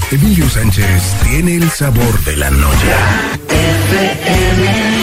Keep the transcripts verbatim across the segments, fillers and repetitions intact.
Emilio Sánchez tiene el sabor de la noche. F M.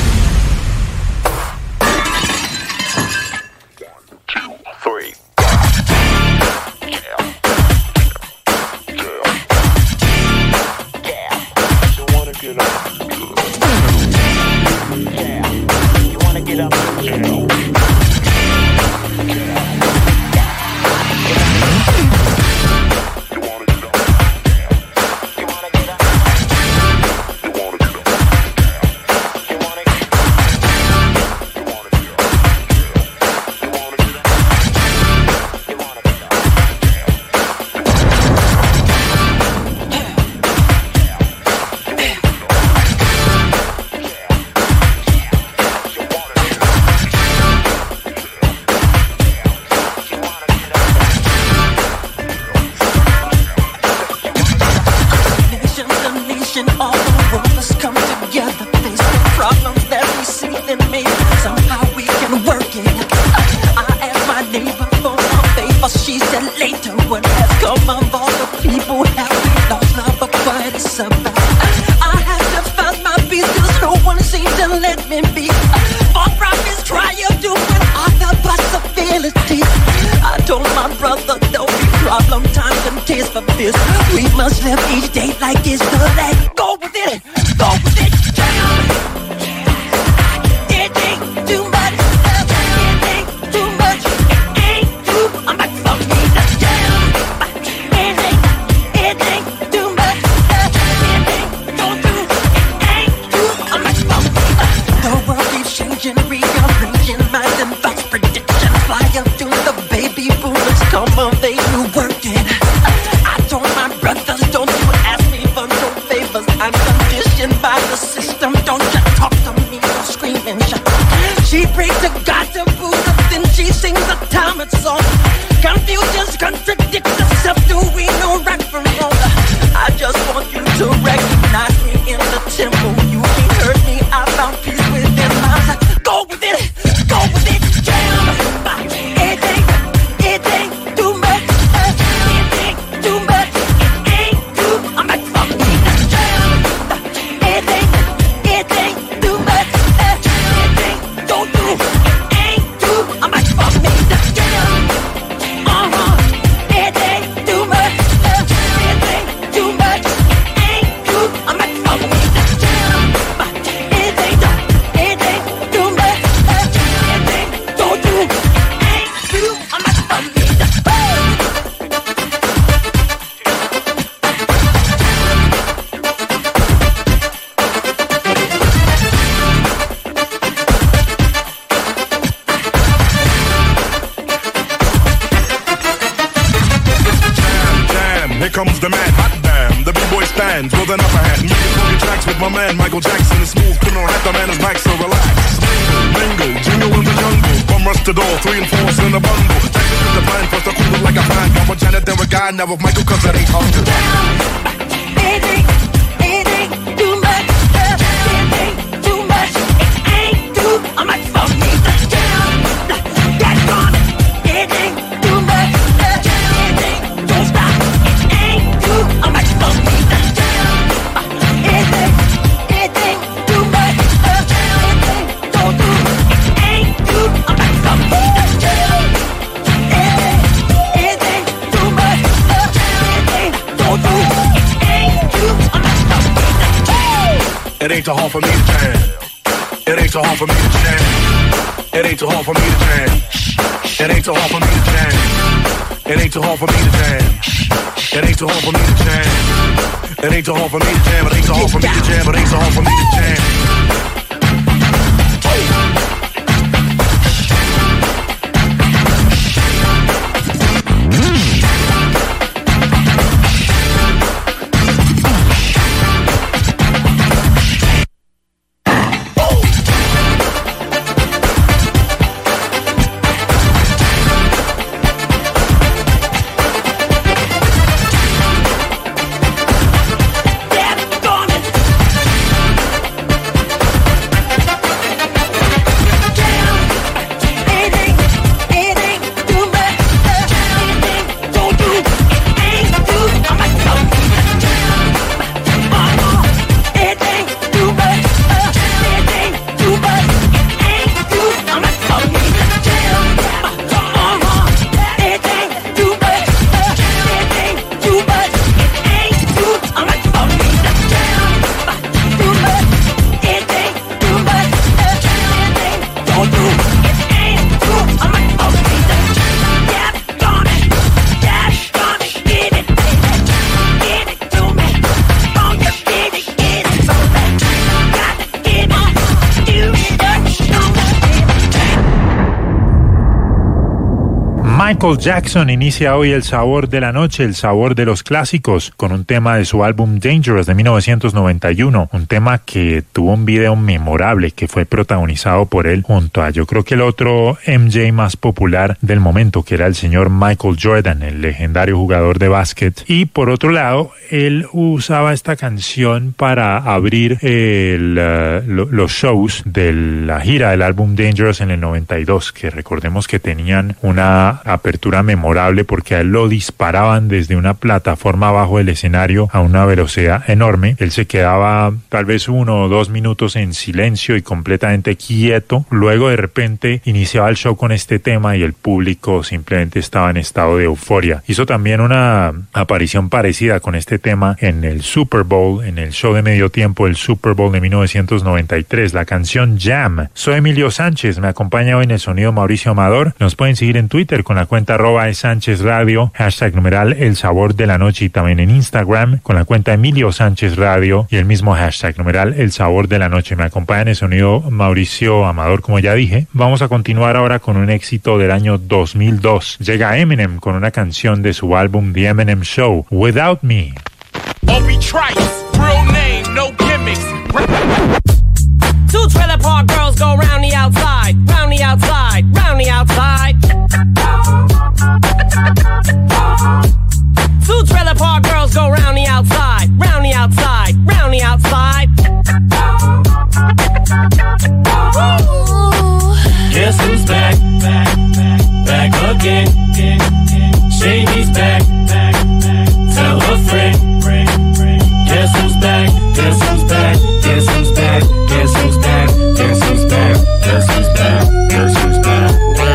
Now of Michael, cause it ain't hard to It ain't, it ain't too much. It ain't too much. It ain't too much for me to down. Get on it. It ain't too much. It ain't, don't stop. It ain't too much for me to down. It ain't, it ain't too much. It ain't, don't do. It ain't too much for me to down. It ain't, it ain't too much. It ain't too hard for me to jam. It ain't too hard for me to jam. It ain't too hard for me to jam. It ain't too hard for me to jam. It ain't too hard for me to jam. It ain't too hard for me to jam. It ain't too hard for me to jam. It ain't too hard for me to jam. It ain't too hard for me to jam. Michael Jackson inicia hoy el sabor de la noche, el sabor de los clásicos, con un tema de su álbum Dangerous de mil novecientos noventa y uno, un tema que tuvo un video memorable que fue protagonizado por él junto a, yo creo que el otro M J más popular del momento, que era el señor Michael Jordan, el legendario jugador de básquet. Y por otro lado, él usaba esta canción para abrir el, uh, lo, los shows de la gira del álbum Dangerous en el noventa y dos, que recordemos que tenían una apertura memorable porque a él lo disparaban desde una plataforma abajo del escenario a una velocidad enorme. Él se quedaba tal vez uno o dos minutos en silencio y completamente quieto. Luego de repente iniciaba el show con este tema y el público simplemente estaba en estado de euforia. Hizo también una aparición parecida con este tema en el Super Bowl, en el show de medio tiempo, el Super Bowl de mil novecientos noventa y tres, la canción Jam. Soy Emilio Sánchez, me acompaña hoy en el sonido Mauricio Amador. Nos pueden seguir en Twitter con la cuenta arroba Sánchez Radio, hashtag numeral El Sabor de la Noche, y también en Instagram con la cuenta Emilio Sánchez Radio y el mismo hashtag numeral El Sabor de la Noche. Me acompaña en el sonido Mauricio Amador, como ya dije. Vamos a continuar ahora con un éxito del año dos mil dos. Llega Eminem con una canción de su álbum The Eminem Show, Without Me. Obi Trice, real name, no gimmicks. Two trailer park girls go round the outside, round the outside, round the outside. Two trailer park girls go round the outside, round the outside, round the outside. Guess who's back, back, back, back again. Shady's back, back, back. Tell a friend. Guess who's back, guess who's back, guess who's back, guess who's back, guess who's back, guess who's back, guess who's back.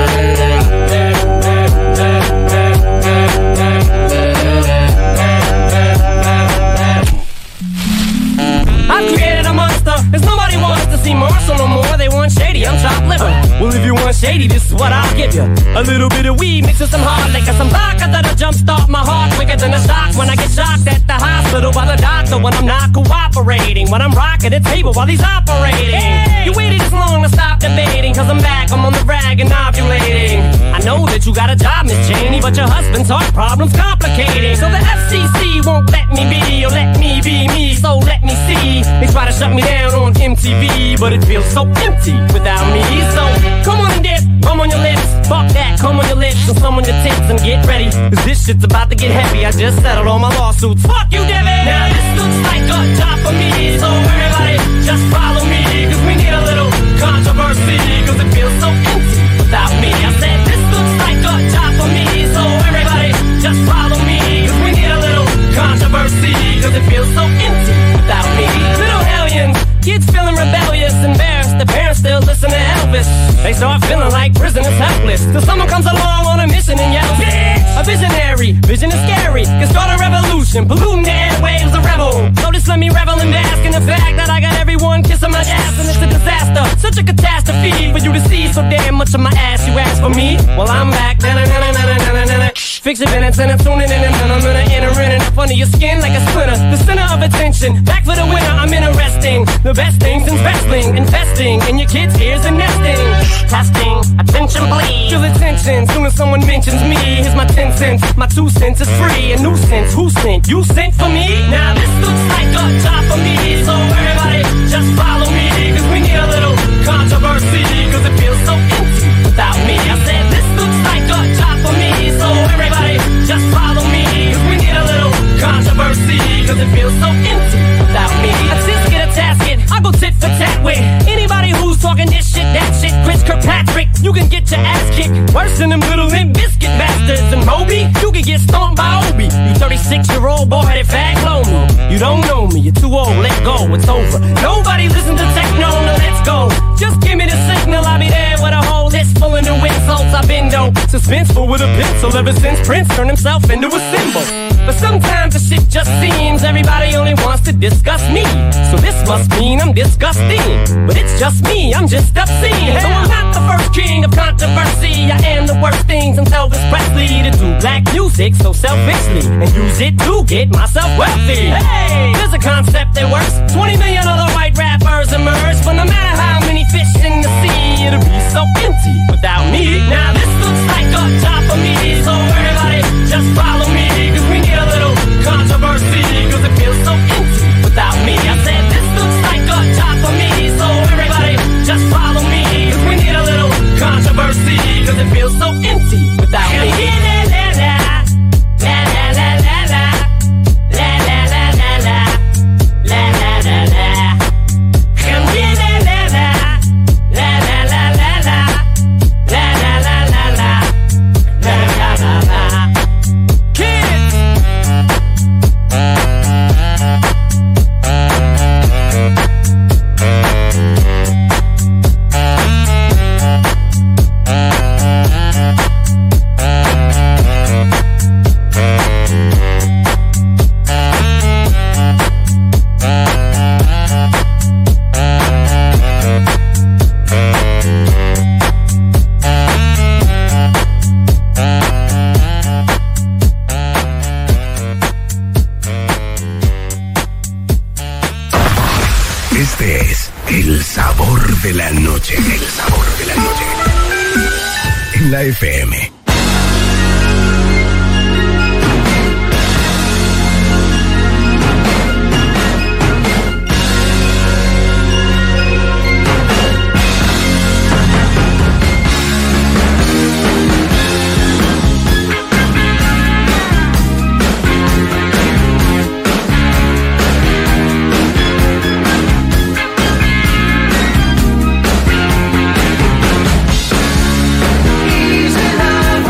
I've created a monster, cause nobody wants to see Marshall no more. They want Shady, I'm chopped liver. Well, if you want Shady, this is what I'll give you. A little bit of weed mixed with some hard liquor, some vodka that'll jumpstart my heart quicker than a shock when I get shocked at the hospital by the doctor when I'm not cooperating, when I'm rocking the table while he's operating. Hey! You waited this long to stop debating, cause I'm back, I'm on the rag and ovulating. I know that you got a job, Miss Cheney, but your husband's heart problem's complicating. So the F C C won't let me be, or let me be me, so let me see. They try to shut me down on M T V, but it feels so empty without me. So come on and dip, come on your lips, fuck that, come on your lips, and some on your tits, and get ready, cause this shit's about to get heavy. I just settled all my lawsuits. Fuck you, Devin! Now this looks like a job for me, so everybody just follow me, cause we need a little controversy, cause it feels so empty without me. I said this looks like a job for me, so everybody just follow me, cause we need a little controversy, cause it feels so empty without me. Little hellions, kids feeling rebellious, embarrassed, the parents still listen to Elvis. They start feeling like prisoners helpless, till someone comes along on a mission and yells, bitch! A visionary, vision is scary, can start a revolution, polluting the airwaves, a rebel. So just let me revel and bask in the fact that I got everyone kissing my ass, and it's a disaster, such a catastrophe for you to see so damn much of my ass. You ask for me, well I'm back. Fix your minutes and I'm tuning in, and I'm gonna enter in and up under your skin like a splinter. The center of attention, back for the winner, I'm interesting. The best things in wrestling, investing in your kids' ears and nesting. Testing, attention please. Feel attention, soon as someone mentions me. Here's my ten cents, my two cents is free. A nuisance, who sent? You sent for me? Now this looks like a job for me, so everybody just follow me, cause we need a little controversy, cause it feels so empty without me. I said this looks like a job for me, so everybody just follow me, cause we need a little controversy, cause it feels so empty without me. I just get a tasket, I go tit for tat with anybody who's talking this shit, that shit. Chris Kirkpatrick, you can get your ass kicked worse than them little Limp Bizkit bastards. And Moby, you can get stomped by Obi. You thirty-six year old boy headed fag blow me. You don't know me, you're too old, let go, it's over. Nobody listen to techno, no let's go. Just give me the signal, I'll be there with a whole list full of new insults. I've been dope, suspenseful with a pencil ever since Prince turned himself into a symbol. But sometimes the shit just seems everybody only wants to discuss me. So this must mean I'm disgusting. But it's just me, I'm just obscene. So I'm not the first king of controversy. I am the worst things in Elvis Presley to do black music so selfishly and use it to get myself wealthy. Hey, there's a concept that works. twenty million other white rappers emerge, but no matter how many fish in the sea, it'll be so empty without me. Now this looks like a job for me, so everybody just follow me, cause we need a little controversy, cause it feels so empty without me. I said this looks like a job for me, so everybody just follow me, cause we need a little controversy, cause it feels so empty without me. Este es el sabor de la noche. El sabor de la noche. En la F M. Easy love.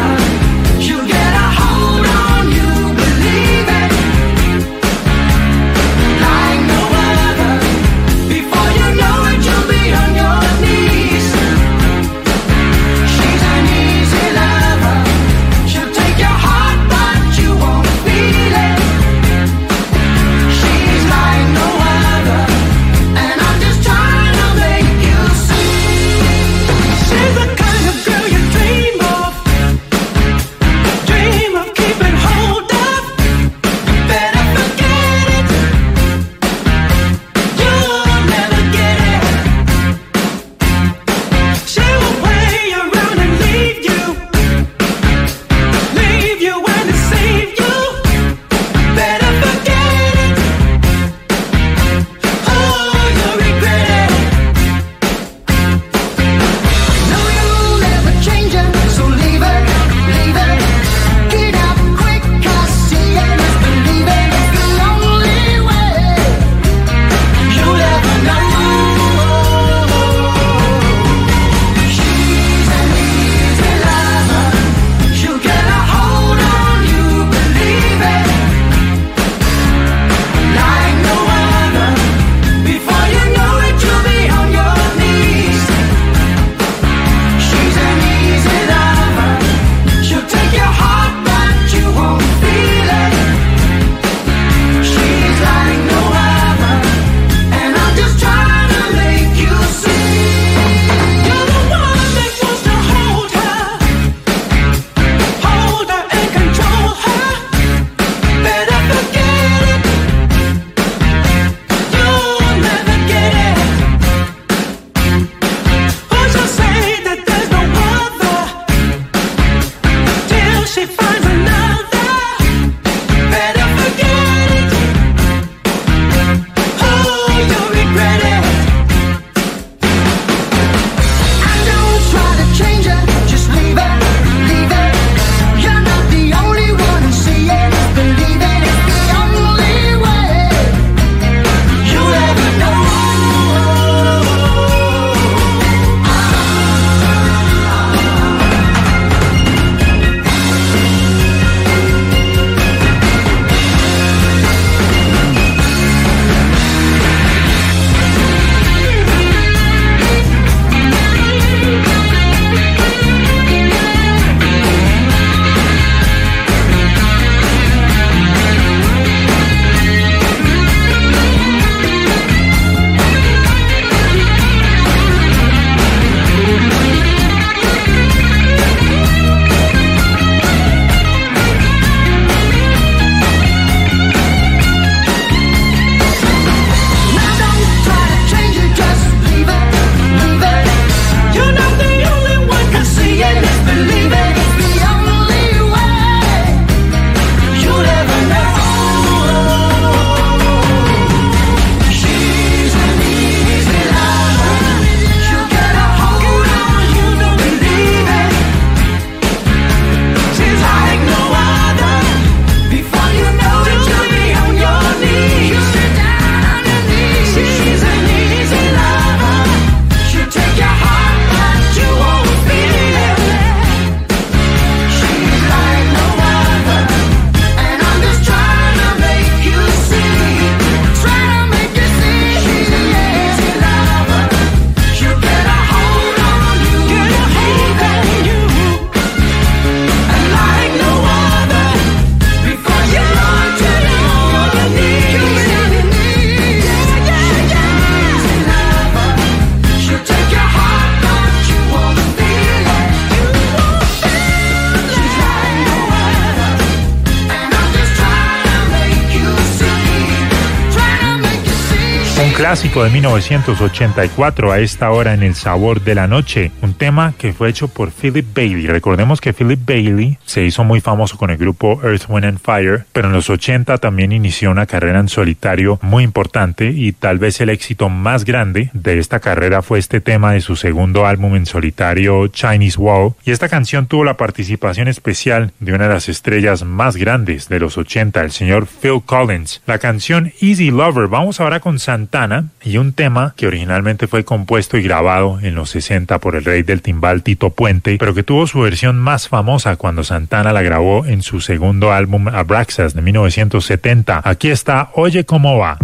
Un clásico de mil novecientos ochenta y cuatro a esta hora en El Sabor de la Noche, un tema que fue hecho por Philip Bailey. Recordemos que Philip Bailey se hizo muy famoso con el grupo Earth, Wind and Fire, pero en los ochenta también inició una carrera en solitario muy importante, y tal vez el éxito más grande de esta carrera fue este tema de su segundo álbum en solitario, Chinese Wall, y esta canción tuvo la participación especial de una de las estrellas más grandes de los ochenta, el señor Phil Collins. La canción Easy Lover. Vamos ahora con Santana y un tema que originalmente fue compuesto y grabado en los sesenta por el rey del timbal Tito Puente, pero que tuvo su versión más famosa cuando Santana la grabó en su segundo álbum Abraxas de mil novecientos setenta. Aquí está Oye Cómo Va.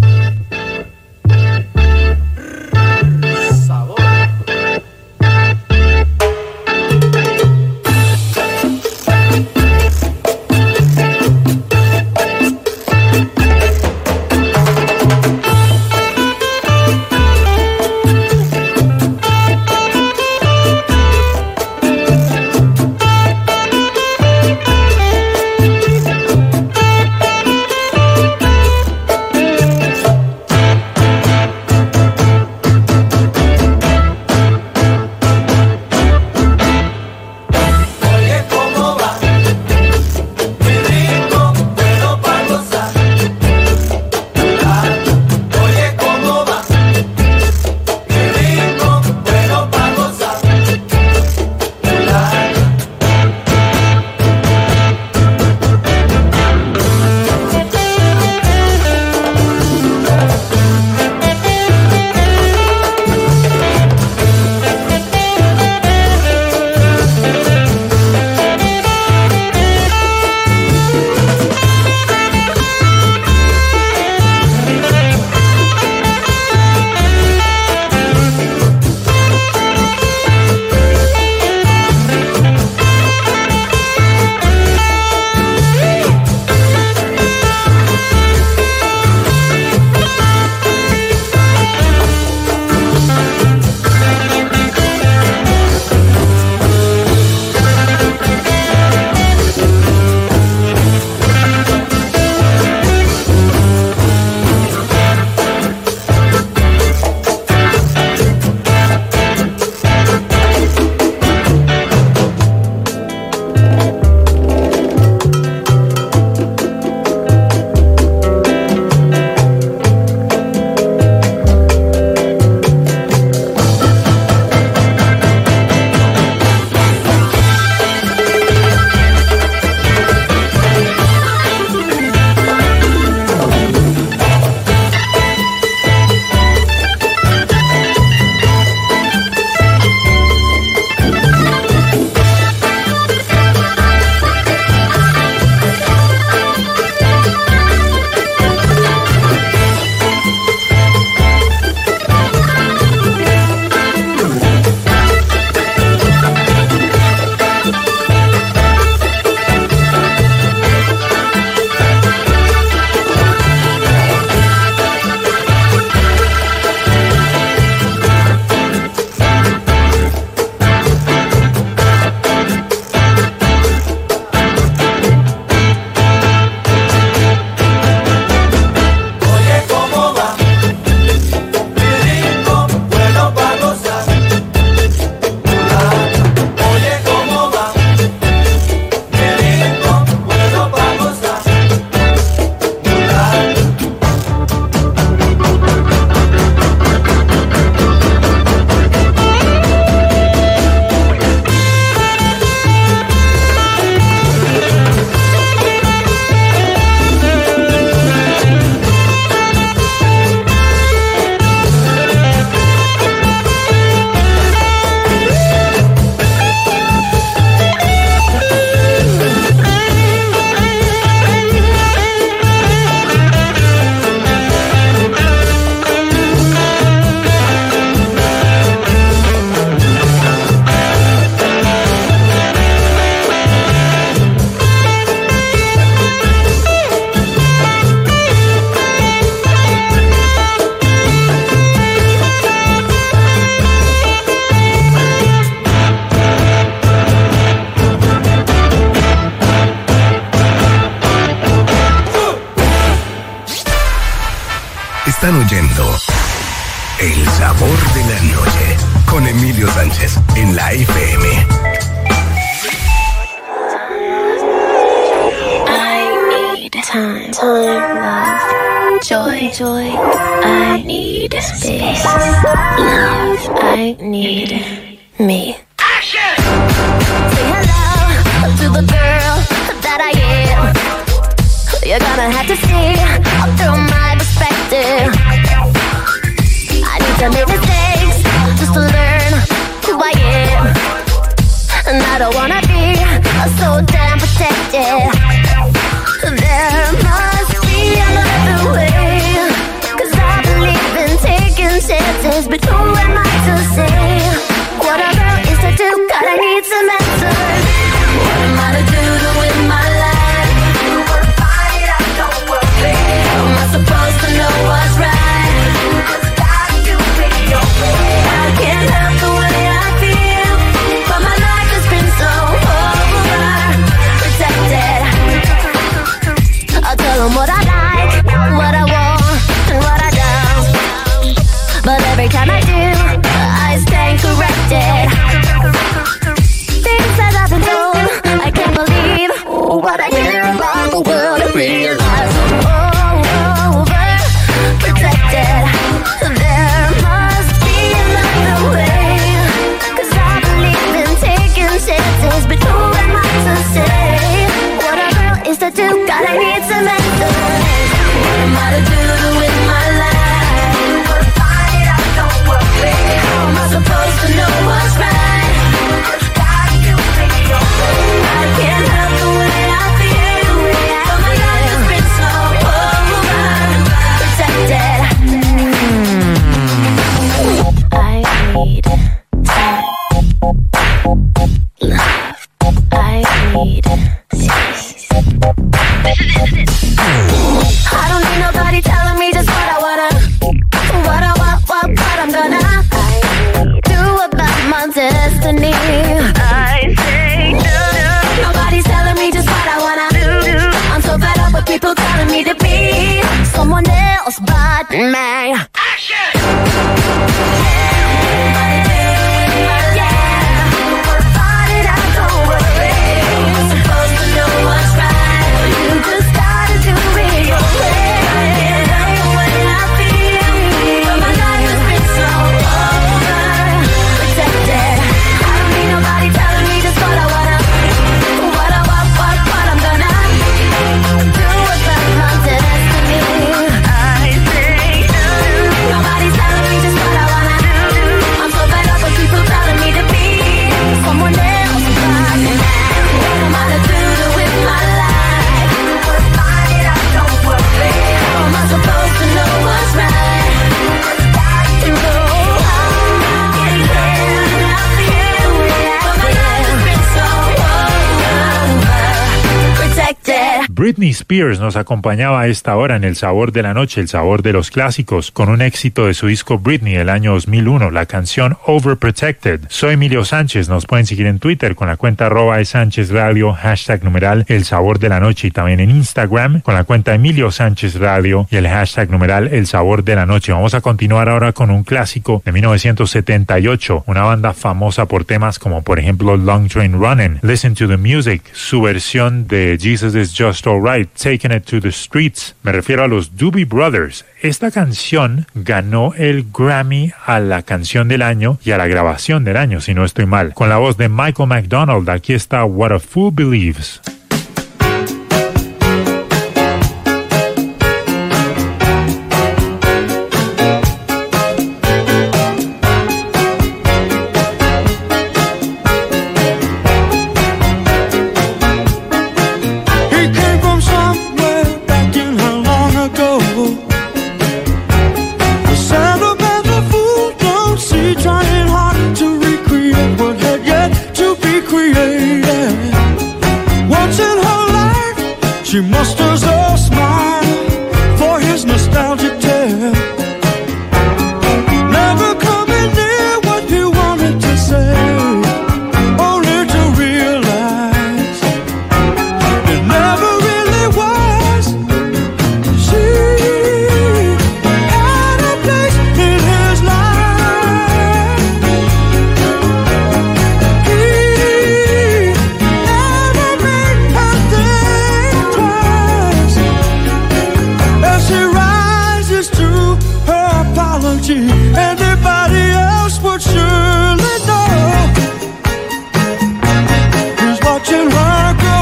Están oyendo El sabor de la noche con Emilio Sánchez en la F M. I need time, time, love, joy, joy. I need space, love. I need me. Say hello to the girl that I am. You're gonna have to see through my perspective. I need to make mistakes just to learn who I am. And I don't wanna be so damn protected. There must be another way, 'cause I believe in taking chances, but who am I to say what a girl is to do? God, I need some answers. What am I to do to win my life? You will find it out, don't worry. How am I supposed to know what's right? You just got to be your way. I can't help the way I feel, but my life has been so overprotected. I'll tell them what I like, what I want, and what I don't. But every time I do, I stand corrected. Things that I've been told, I can't believe what I hear about the world. I realize I'm overprotected. There must be another way, 'cause I believe in taking chances, but who am I to say what a girl is to do? God, I need some answers. What am I to do to win my life? You will find it out, don't worry. How am I supposed to know what's right? You just got to be your way. I can't help the way I feel, but my life has been so overprotected. I need time, love. I need peace. I don't need nobody telling me just what I wanna, what I want, what, what I'm gonna do about my destiny. I say no, no. Nobody's telling me just what I wanna do. I'm so fed up with people telling me to be someone else but me. Britney Spears nos acompañaba a esta hora en El Sabor de la Noche, el sabor de los clásicos, con un éxito de su disco Britney del año dos mil uno, la canción Overprotected. Soy Emilio Sánchez, nos pueden seguir en Twitter con la cuenta arroba de Sánchez Radio, hashtag numeral El Sabor de la Noche, y también en Instagram con la cuenta Emilio Sánchez Radio y el hashtag numeral El Sabor de la Noche. Vamos a continuar ahora con un clásico de mil novecientos setenta y ocho, una banda famosa por temas como por ejemplo Long Train Running, Listen to the Music, su versión de Jesus is Just Alright, Taking It to the Streets. Me refiero a los Doobie Brothers. Esta canción ganó el Grammy a la canción del año y a la grabación del año, si no estoy mal. Con la voz de Michael McDonald, aquí está What a Fool Believes. Once apology. Anybody else would surely know who's watching her go.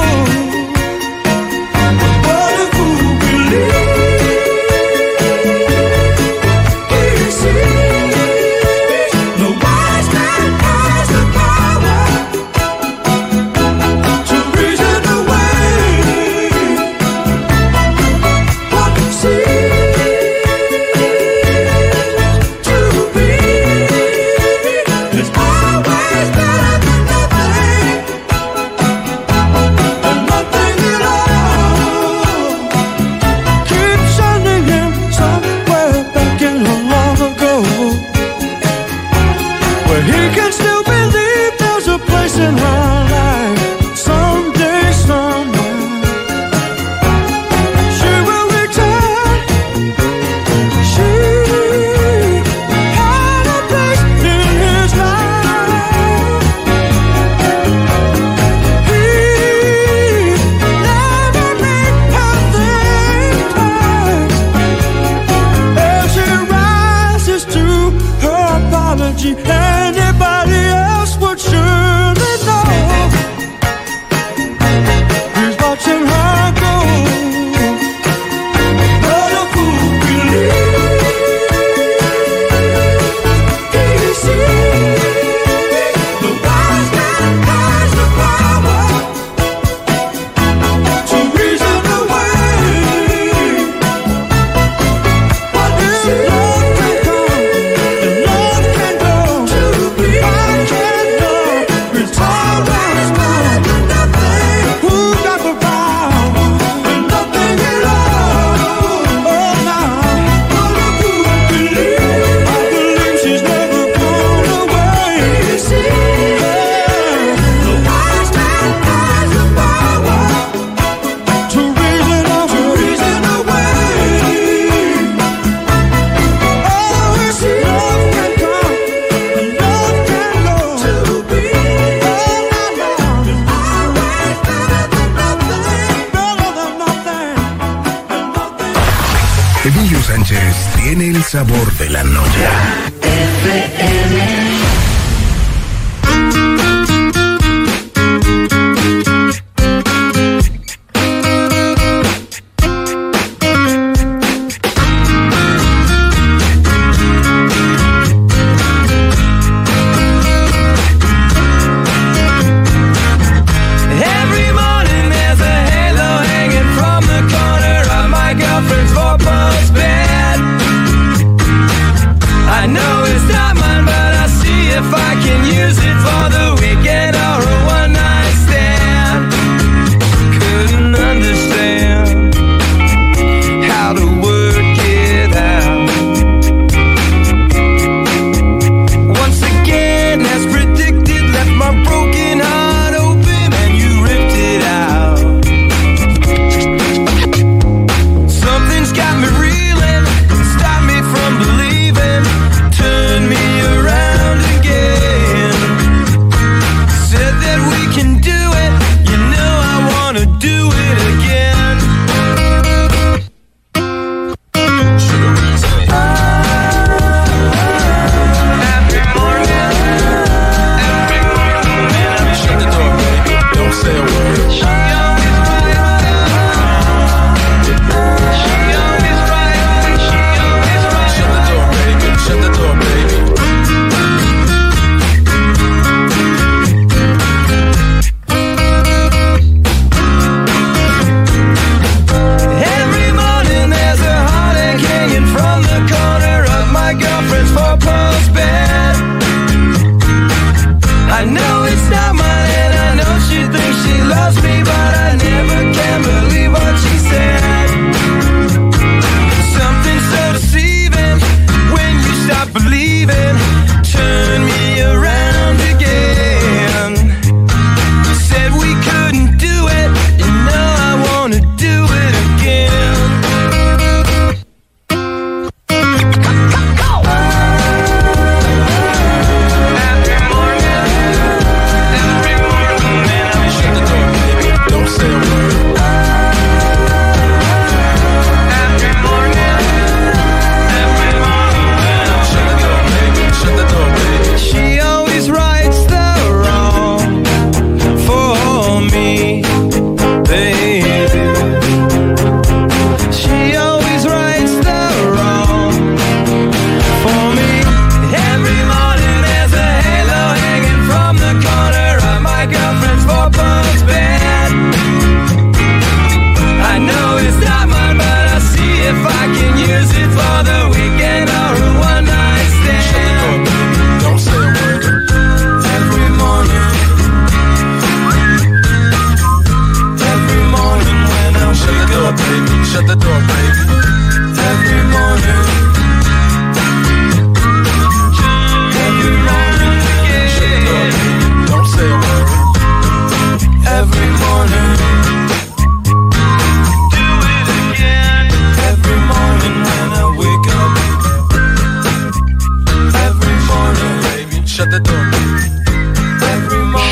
What a fool believes he sees. The wise man has the power to reason away what he sees. Anybody else would surely know who's watching her go. What a fool believes he sees. The wise man has the power to reason away what he sees. Emilio Sánchez tiene el sabor de la noche. F M. I know it's not mine, but I see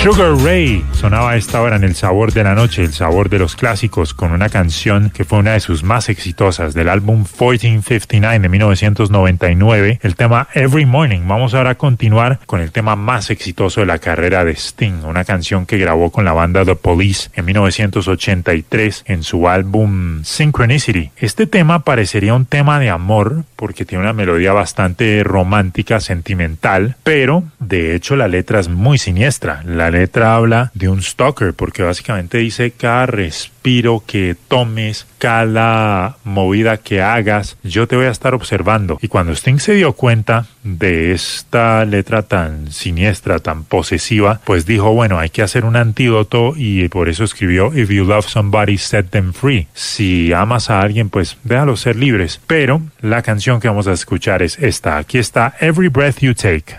Sugar Ray sonaba a esta hora en El Sabor de la Noche, el sabor de los clásicos, con una canción que fue una de sus más exitosas del álbum mil cuatrocientos cincuenta y nueve de mil novecientos noventa y nueve, el tema Every Morning. Vamos ahora a continuar con el tema más exitoso de la carrera de Sting, una canción que grabó con la banda The Police en mil novecientos ochenta y tres en su álbum Synchronicity. Este tema parecería un tema de amor porque tiene una melodía bastante romántica, sentimental, pero de hecho la letra es muy siniestra. La letra habla de un stalker porque básicamente dice: cada respiro que tomes, cada movida que hagas, yo te voy a estar observando. Y cuando Sting se dio cuenta de esta letra tan siniestra, tan posesiva, pues dijo, bueno, hay que hacer un antídoto, y por eso escribió If you love somebody, set them free. Si amas a alguien, pues déjalos ser libres. Pero la canción que vamos a escuchar es esta. Aquí está Every Breath You Take.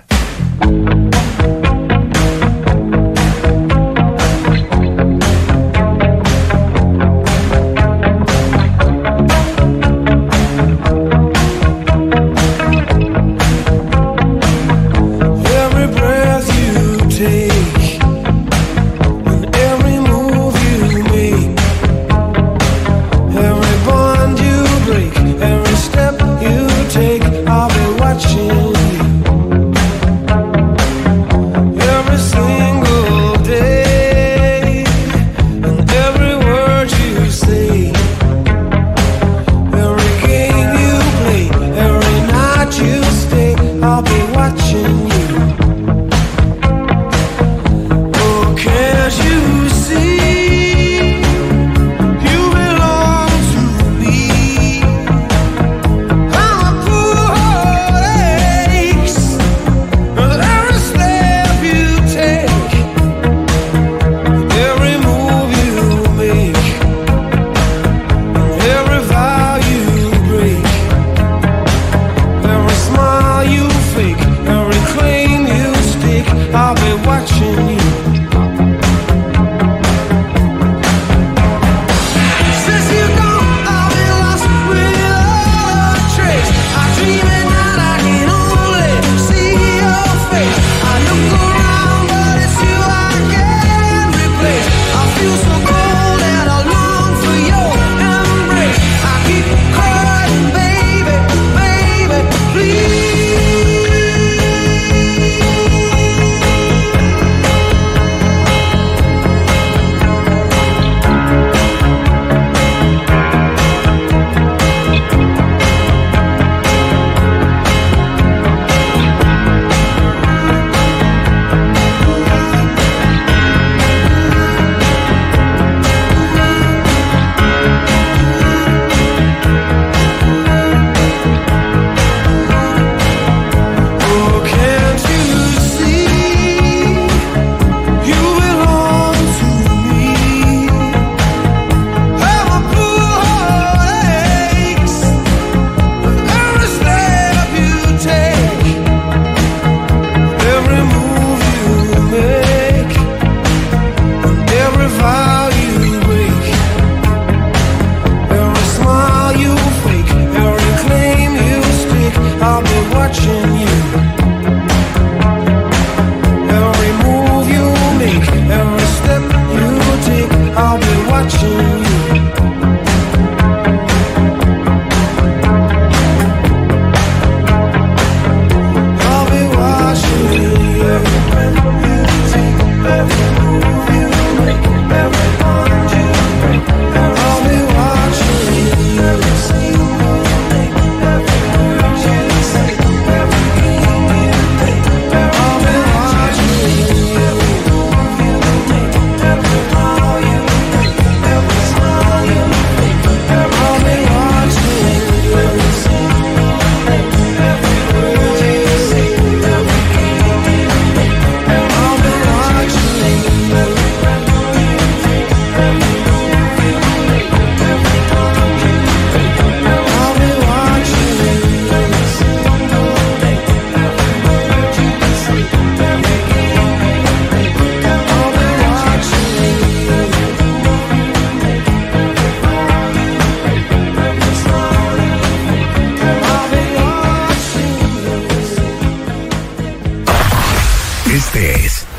Watching you.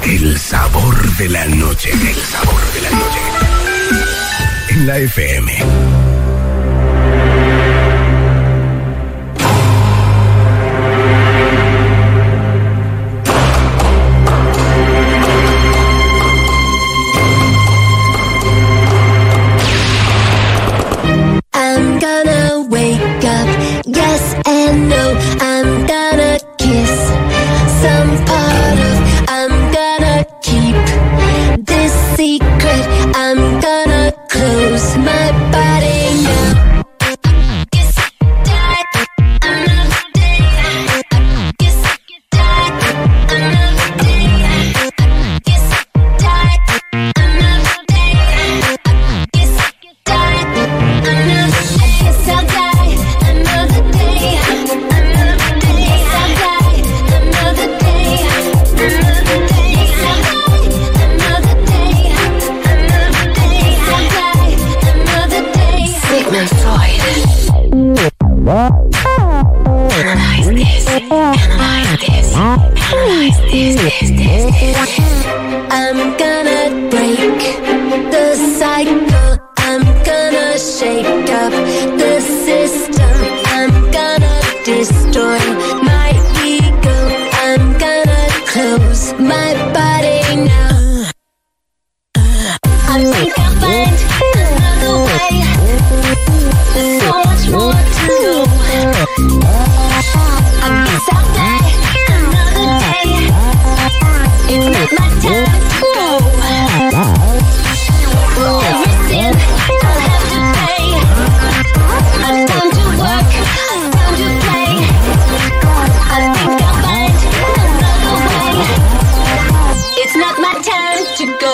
el sabor de la noche, el sabor de la noche. En la F M. I'm gonna wake up, yes and no. I'm gonna kiss some part of, I'm gonna keep this secret. I'm gonna close my body now. Guess die another day. Guess die another day. Guess die another day. Guess die another. I guess I'll die another day. Another day. I'll die another day. Another day. I'll die another day. Another day. I'll die another day. Sigmund Freud. Analyze this. Analyze this. Analyze this. This. This. This. I'm gonna break the cycle. I'm gonna shake up the system. I'm gonna destroy my ego. I'm gonna close my body now. I think I'll find another way. There's so much more to know. I guess I'll die another day. It's not my time to go. For every sin I'll have to pay. I've come to work, I've come to play. I think I'll find another way. It's not my time to go.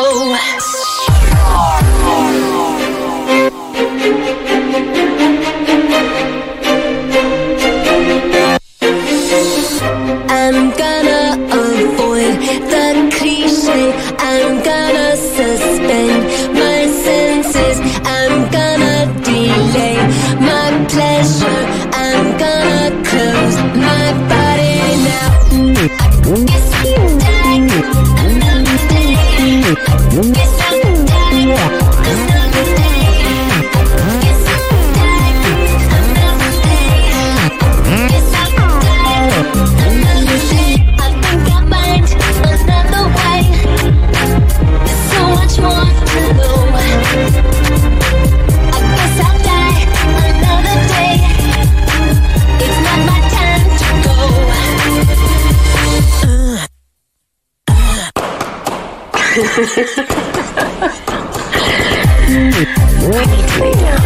I'm gonna avoid the cliche. I'm gonna suspend my senses. I'm gonna delay my pleasure. I'm gonna close my body now. I guess I'll die another day. Guess I'll die another day. Guess I'll die another day. Guess I'll die another day. I think I'll find another way. There's so much more to know. I guess I'll die another day. It's not my time to go. We need to lay down.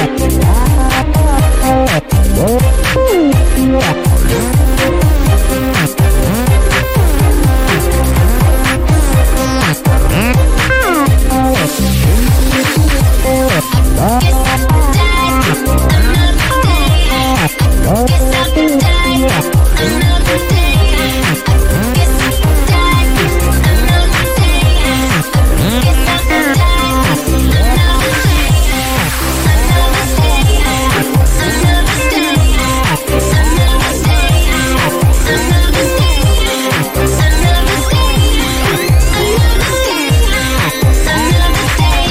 Guess I'll die another day. Guess I'll die another day. Guess I'll die another day. Guess I'll die another day. Another day. Another day. Another day. Another day. Another day. Another day.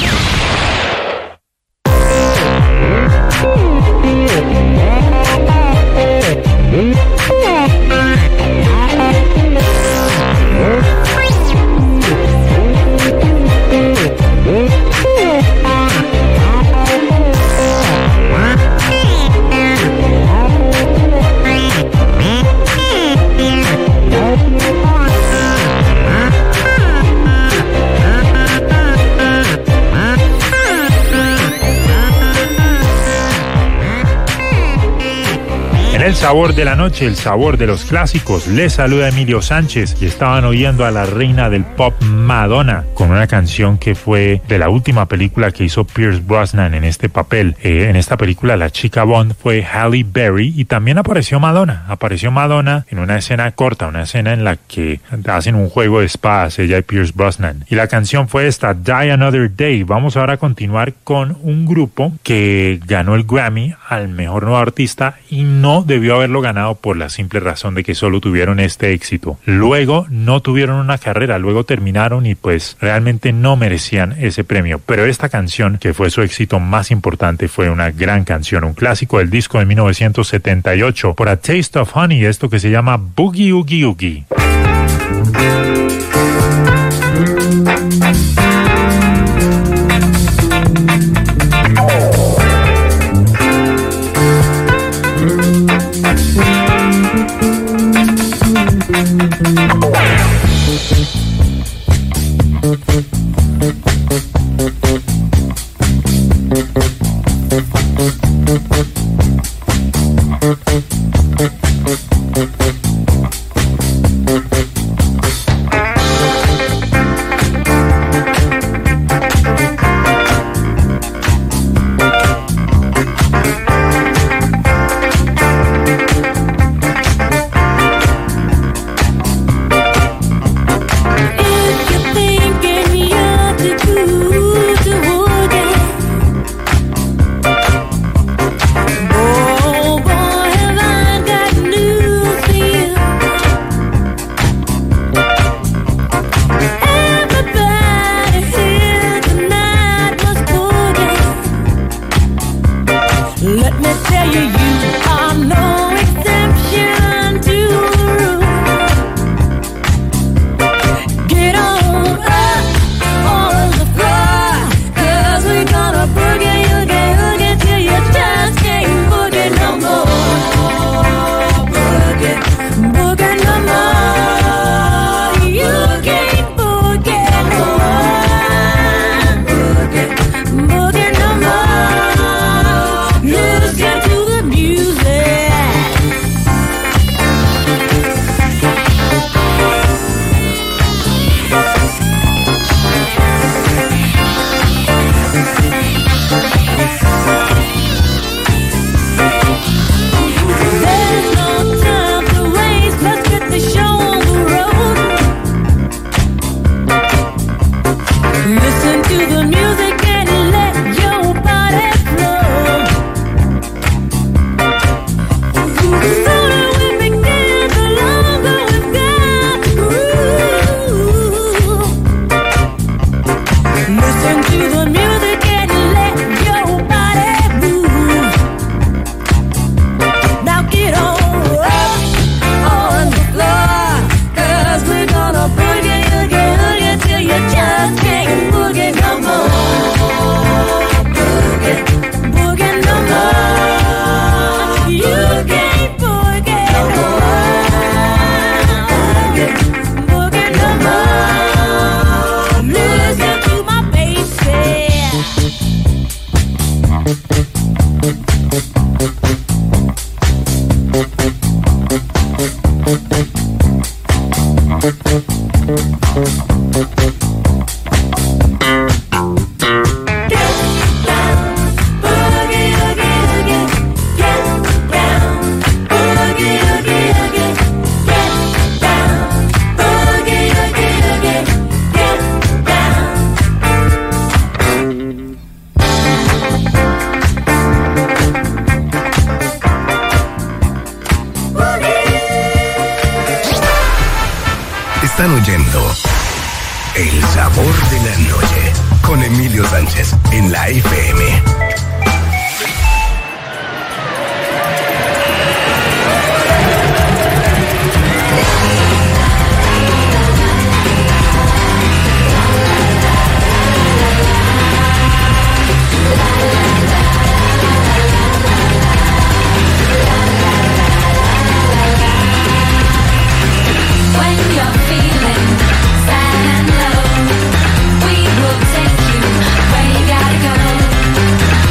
En el sabor de la noche, el sabor de los clásicos, les saluda Emilio Sánchez y estaban oyendo a la reina del pop Madonna con una canción que fue de la última película que hizo Pierce Brosnan en este papel. Eh, en esta película la chica Bond fue Halle Berry y también apareció Madonna. Apareció Madonna en una escena corta, una escena en la que hacen un juego de espadas ella y Pierce Brosnan. Y la canción fue esta, Die Another Day. Vamos ahora a continuar con un grupo que ganó el Grammy al mejor nuevo artista y no debió haberlo ganado por la simple razón de que solo tuvieron este éxito. Luego no tuvieron una carrera, luego terminaron y pues realmente no merecían ese premio. Pero esta canción, que fue su éxito más importante, fue una gran canción, un clásico del disco de mil novecientos setenta y ocho por A Taste of Honey, esto que se llama Boogie Oogie Oogie. Están oyendo El Sabor de la Noche con Emilio Sánchez en la F M. Sad and low, we will take you where you gotta go.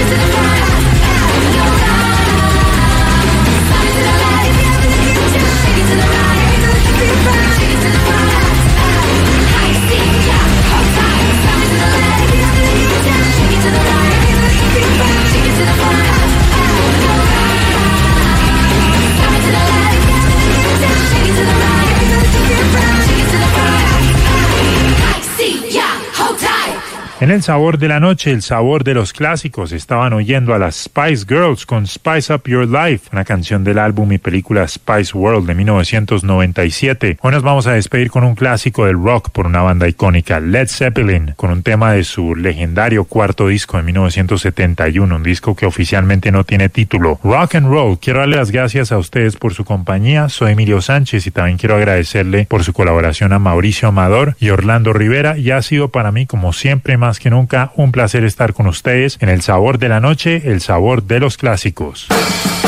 En el sabor de la noche, el sabor de los clásicos, estaban oyendo a las Spice Girls con Spice Up Your Life, una canción del álbum y película Spice World de mil novecientos noventa y siete. Hoy nos vamos a despedir con un clásico del rock por una banda icónica, Led Zeppelin, con un tema de su legendario cuarto disco de mil novecientos setenta y uno, un disco que oficialmente no tiene título. Rock and Roll. Quiero darle las gracias a ustedes por su compañía. Soy Emilio Sánchez y también quiero agradecerle por su colaboración a Mauricio Amador y Orlando Rivera, y ha sido para mí, como siempre, más que nunca, un placer estar con ustedes en el sabor de la noche, el sabor de los clásicos.